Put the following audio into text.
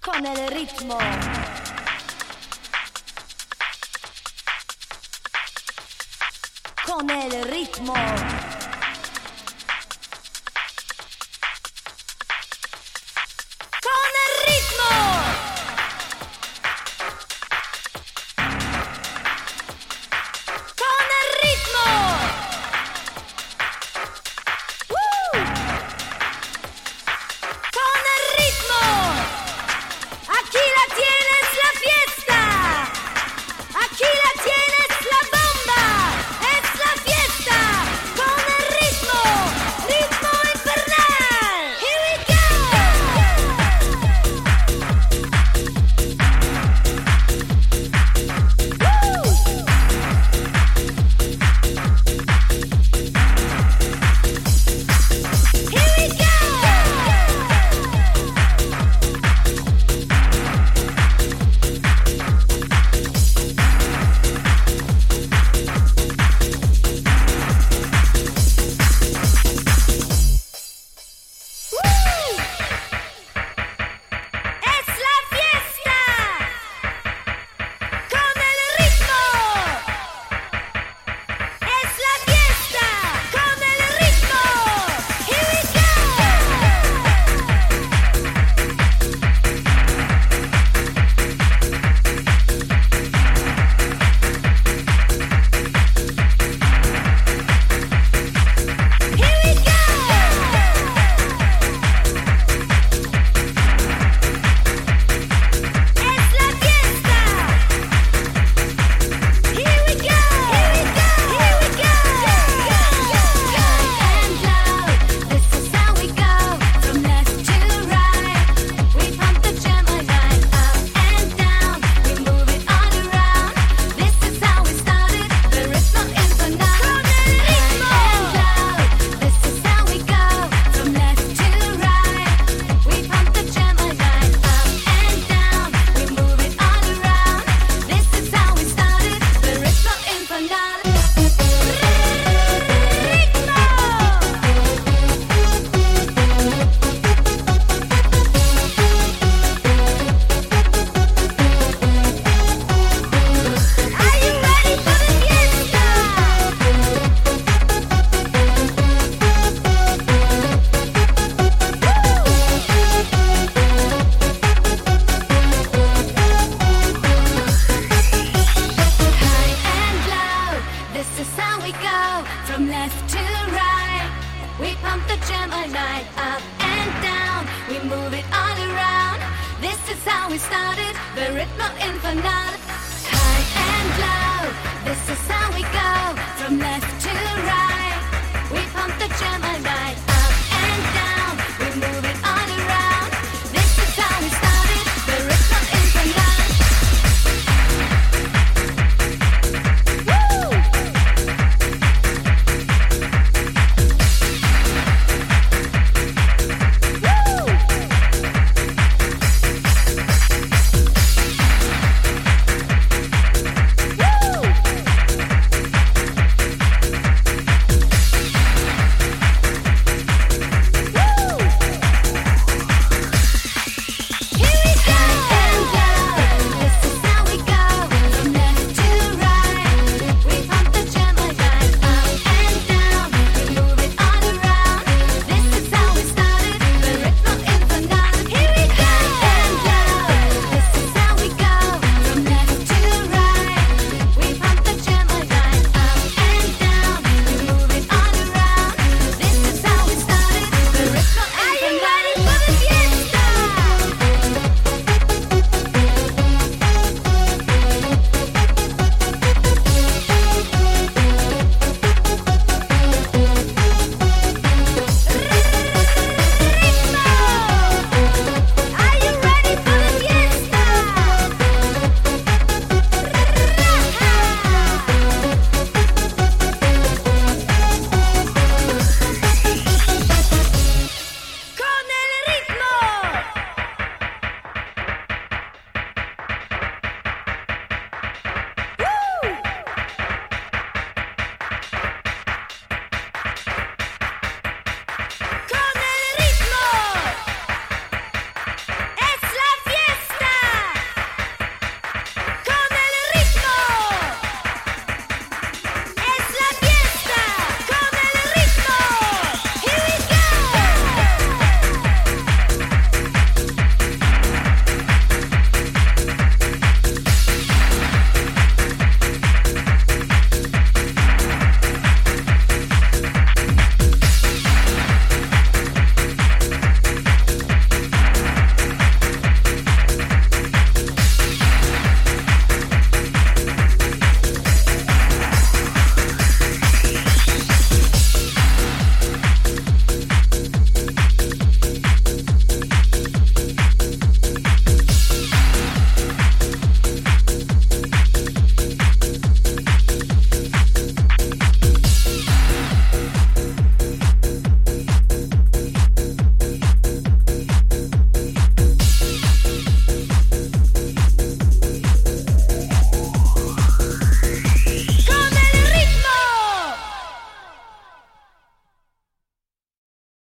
con el ritmo. Con el ritmo. Con el ritmo. Con el ritmo. Con el ritmo. Aquí la tienes la fiesta. Aquí la tienes la bomba. Es la fiesta. Con el ritmo. Ritmo infernal. Here we go. Here we go. Es la fiesta con el ritmo. Es la fiesta con el ritmo. Here we go. Here we go. Es la fiesta. Here we go. Here we go. Here we go. High and low. This is how we go. From left to right. We pump the jam all night. Up and down. We move it all around. This is how we started. The ritmo infernal. High and low. This is how we go. From left to right. We pump the jam all night. Up and down. We move it all around. This is how we started. The ritmo infernal. Are you ready for the fiesta? High and low, this is how we go. From left to right, we pump the jam all night. Up and down, we move it all around. This is how we started, the ritmo infernal. High and low, this is how we go. From left